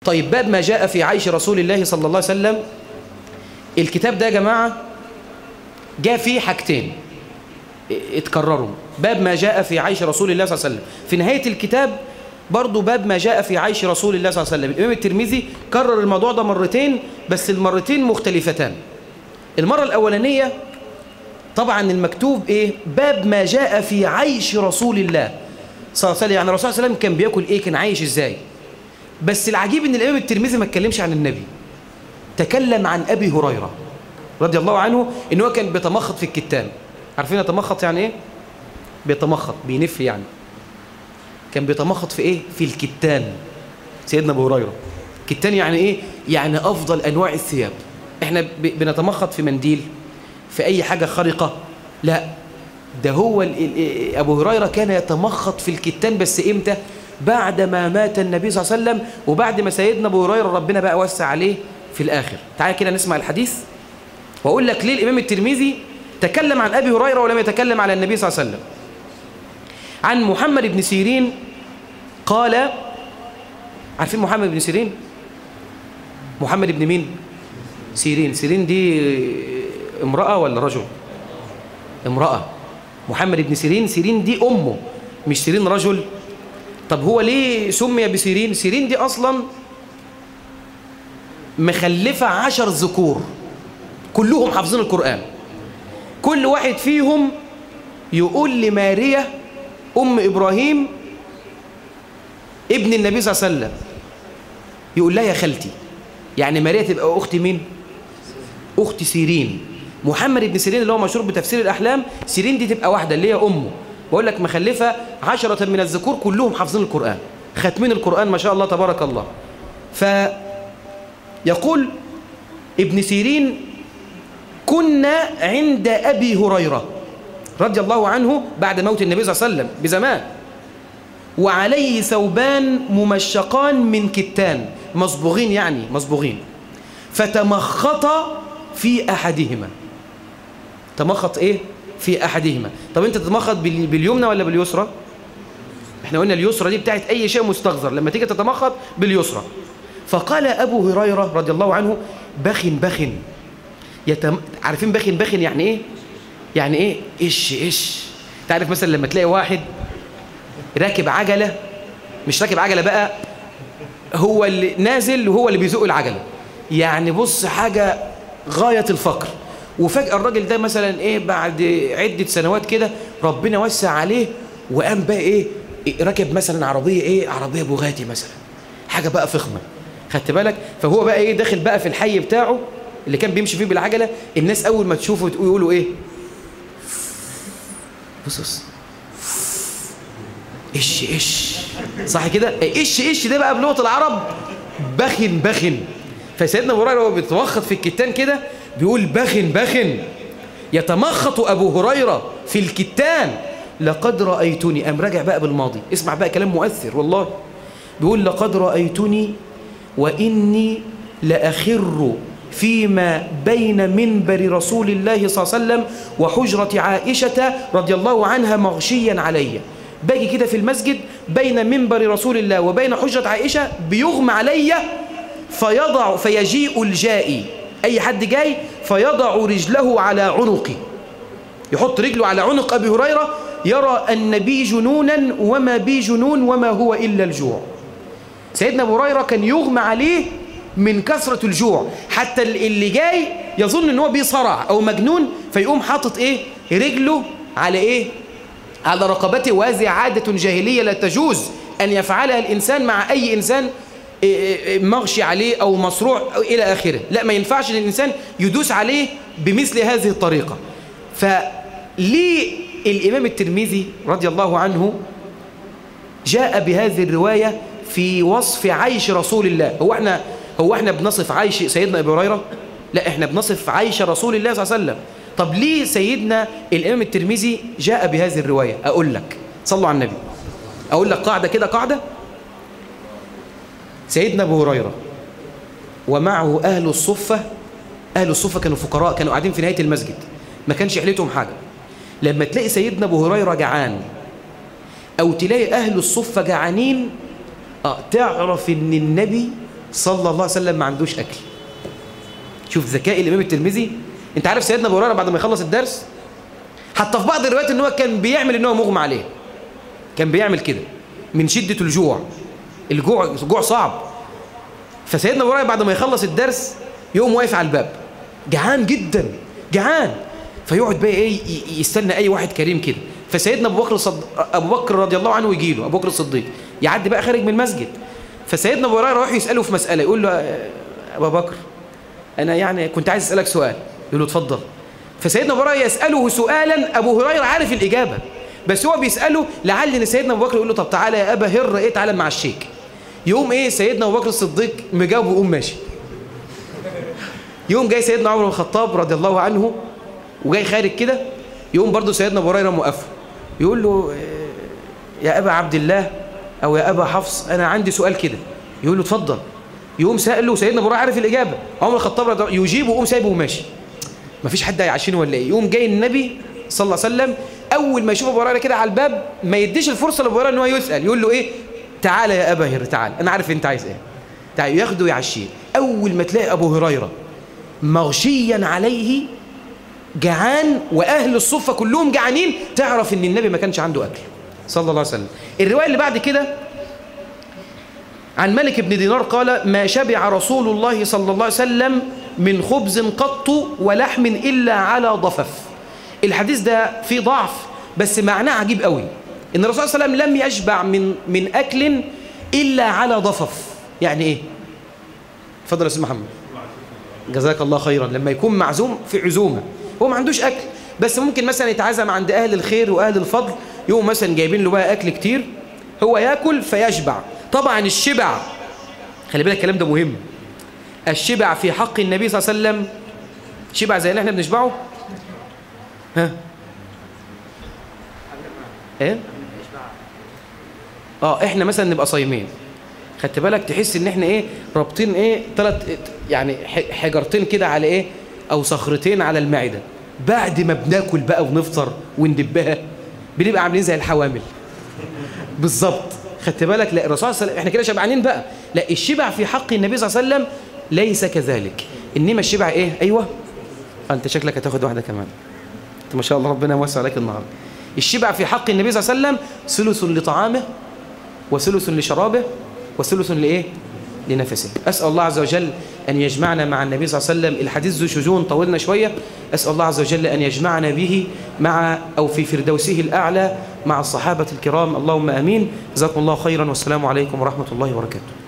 طيب باب ما جاء في عيش رسول الله صلى الله عليه وسلم. الكتاب ده يا جماعة جاء فيه حاجتين اتكرروا. باب ما جاء في عيش رسول الله صلى الله عليه وسلم، في نهاية الكتاب برضو باب ما جاء في عيش رسول الله صلى الله عليه وسلم. الإمام الترمذي كرر الموضوع ده مرتين، بس المرتين مختلفتان. المرة الأولانية طبعا المكتوب إيه؟ باب ما جاء في عيش رسول الله صلى الله عليه وسلم، يعني الرسول صلى الله عليه وسلم كان بياكل إيه، كان عايش إزاي. بس العجيب إن الإمام الترمذي ما اتكلمش عن النبي، تكلم عن أبي هريرة رضي الله عنه إن هو كان بيتمخط في الكتان. عارفين يتمخط يعني إيه؟ بيتمخط بينف يعني. كان بيتمخط في إيه؟ في الكتان سيدنا أبو هريرة. كتان يعني إيه؟ يعني أفضل أنواع الثياب. إحنا بنتمخط في منديل، في أي حاجة خارقة، لا، ده هو أبو هريرة كان يتمخط في الكتان. بس إمتى؟ بعد ما مات النبي صلى الله عليه وسلم، وبعد ما سيدنا أبو هريرة ربنا بقى وسع عليه في الآخر. تعال كده نسمع الحديث وأقول لك ليه الإمام الترمذي تكلم عن أبي هريرة ولم يتكلم على النبي صلى الله عليه وسلم. عن محمد بن سيرين قال، عارفين محمد بن سيرين؟ محمد بن مين؟ سيرين. سيرين دي امرأة ولا رجل؟ امرأة. محمد بن سيرين، سيرين دي أمه، مش سيرين رجل. طب هو ليه سمي بسيرين؟ سيرين دي أصلا مخلفة 10 ذكور كلهم حافظين القرآن. كل واحد فيهم يقول لماريا أم إبراهيم ابن النبي صلى الله عليه وسلم، يقول لها يا خالتي. يعني ماريا تبقى أخت مين؟ أخت سيرين. محمد بن سيرين اللي هو مشهور بتفسير الأحلام، سيرين دي تبقى واحدة اللي هي أمه. بقول لك مخلفة 10 من الذكور كلهم حافظين القرآن، ختمين القرآن ما شاء الله تبارك الله. فيقول ابن سيرين كنا عند أبي هريرة رضي الله عنه بعد موت النبي صلى الله عليه وسلم بزمان، وعليه ثوبان ممشقان من كتان، مصبوغين يعني مصبوغين، فتمخط في أحدهما. تمخط إيه؟ في أحدهما. طب أنت تتمخط باليمنى ولا باليسرى؟ إحنا قلنا اليسرى دي بتاعت أي شيء مستغذر، لما تيجي تتمخط باليسرى. فقال أبو هريرة رضي الله عنه بخن بخن. عارفين بخن بخن يعني إيه؟ يعني إيه؟ إيش. تعرف مثلا لما تلاقي واحد راكب عجلة، مش راكب عجلة بقى، هو اللي نازل وهو اللي بيزق العجلة، يعني بص حاجة غاية الفقر. وفجأة الراجل ده مثلا إيه بعد عدة سنوات كده ربنا وسع عليه وقام بقى إيه راكب مثلا عربية إيه، عربية بوغاتي مثلا، حاجة بقى فخمة، خدت بالك؟ فهو بقى إيه داخل بقى في الحي بتاعه اللي كان بيمشي فيه بالعجلة. الناس أول ما تشوفه يقولوا إيه؟ بص إيش صح كده؟ إيش ده بقى بلغة العرب بخن بخن. فسيدنا أبو هريرة وهو بيتمخط في الكتان كده بيقول بخن يتمخط أبو هريرة في الكتان لقد رأيتني. قام راجع بقى بالماضي، اسمع بقى كلام مؤثر والله. بيقول لقد رأيتني وإني لأخر فيما بين منبر رسول الله صلى الله عليه وسلم وحجرة عائشة رضي الله عنها مغشيا علي. باجي كده في المسجد بين منبر رسول الله وبين حجرة عائشة بيغمى علي، فيجيء الجائي، أي حد جاي فيضع رجله على عنقي، يحط رجله على عنق أبي هريرة، يرى أن بي جنونا وما بي جنون وما هو إلا الجوع. سيدنا أبو هريرة كان يغمى عليه من كثرة الجوع، حتى اللي جاي يظن أنه بيصرع أو مجنون، فيقوم حاطط إيه رجله على إيه، على رقبته. وهذه عادة جاهلية لا تجوز أن يفعلها الإنسان مع أي إنسان مغشي عليه أو مصروع أو إلى آخره. لا، ما ينفعش أن الإنسان يدوس عليه بمثل هذه الطريقة. فليه الإمام الترمذي رضي الله عنه جاء بهذه الرواية في وصف عيش رسول الله؟ هو احنا بنصف عيش سيدنا أبي هريرة؟ لا، احنا بنصف عيش رسول الله صلى الله عليه وسلم. طب ليه سيدنا الإمام الترمذي جاء بهذه الرواية؟ أقول لك، صلوا على النبي. أقول لك قاعدة كده، قاعدة. سيدنا أبو هريرة ومعه أهل الصفة كانوا فقراء، كانوا قاعدين في نهاية المسجد، ما كانش حليتهم حاجة. لما تلاقي سيدنا أبو هريرة جعان أو تلاقي أهل الصفة جعانين، تعرف إن النبي صلى الله عليه وسلم ما عندوش أكل. شوف ذكاء الإمام الترمذي. أنت عارف سيدنا أبو هريرة بعد ما يخلص الدرس، حتى في بعض الروايات إن هو كان بيعمل إن هو مغمى عليه، كان بيعمل كده من شدة الجوع. الجوع صعب. فسيدنا أبو هريرة بعد ما يخلص الدرس يقوم واقف على الباب جعان جدا، جعان، فيقعد بقى ايه يستنى اي واحد كريم كده. فسيدنا ابو بكر رضي الله عنه يجي له، ابو بكر الصديق يعدي بقى خارج من المسجد، فسيدنا ابو هريره يروح يساله في مساله، يقول له ابو بكر انا يعني كنت عايز اسالك سؤال. يقول له اتفضل. فسيدنا ابو هريره يساله سؤالا ابو هريره عارف الاجابه، بس هو بيساله لعل ان سيدنا ابو بكر يقول له طب تعالى يا ابا هر ايه تعالى مع الشيك. يقوم ايه سيدنا ابو بكر الصديق مجاوب ويقوم ماشي. يقوم جاي سيدنا عمر بن الخطاب رضي الله عنه وجاي خارج كده، يقوم برضه سيدنا ابو هريره موقفه، يقول له يا ابا عبد الله او يا ابا حفص انا عندي سؤال كده. يقول له اتفضل. يقوم ساله سيدنا ابو هريره عارف الاجابه، عمر بن الخطاب يجيبه ويقوم سايبه وماشي. مفيش حد هيعشينه ولا ايه؟ يقوم جاي النبي صلى الله عليه وسلم اول ما يشوف ابو هريره كده على الباب ما يديش الفرصه لابو هريره ان هو يسال، يقول له ايه تعالى يا ابا هر تعالى انا عارف انت عايز ايه، تعالى ياخده ويعشيه. اول ما تلاقي ابو هريره مغشيا عليه جعان واهل الصفه كلهم جعانين، تعرف ان النبي ما كانش عنده اكل صلى الله عليه وسلم. الروايه اللي بعد كده عن مالك بن دينار قال ما شبع رسول الله صلى الله عليه وسلم من خبز قط ولحم الا على ضفف. الحديث ده فيه ضعف بس معناه عجيب قوي، ان الرسول صلى الله عليه وسلم لم يشبع من اكل الا على ضفف. يعني ايه؟ اتفضل يا استاذ محمد. جزاك الله خيرا. لما يكون معزوم في عزومه هو ما عندوش اكل، بس ممكن مثلا يتعزم عند اهل الخير واهل الفضل، يقوم مثلا جايبين له بقى اكل كتير، هو ياكل فيشبع. طبعا الشبع، خلي بالك الكلام ده مهم، الشبع في حق النبي صلى الله عليه وسلم شبع زي اللي احنا بنشبعه؟ ها ايه؟ احنا مثلا نبقى صايمين، خدت بالك تحس ان احنا ايه رابطين ايه ثلاث يعني حجرتين كده على ايه او صخرتين على المعده، بعد ما بناكل بقى ونفطر وندبها بنبقى عاملين زي الحوامل بالظبط. خدت بالك؟ لا الرسول صلى الله عليه وسلم احنا كده شبعانين بقى، لا الشبع في حق النبي صلى الله عليه وسلم ليس كذلك، انما الشبع ايه؟ ايوه انت شكلك هتاخد واحده كمان، انت ما شاء الله ربنا يوسع عليك النهارده. الشبع في حق النبي صلى الله عليه وسلم ثلث لطعامه وثلث لشرابه وثلث لايه؟ لنفسه. اسال الله عز وجل ان يجمعنا مع النبي صلى الله عليه وسلم. الحديث ذو شجون طولنا شويه، اسال الله عز وجل ان يجمعنا به مع او في فردوسه الاعلى مع الصحابه الكرام، اللهم امين. جزاكم الله خيرا والسلام عليكم ورحمه الله وبركاته.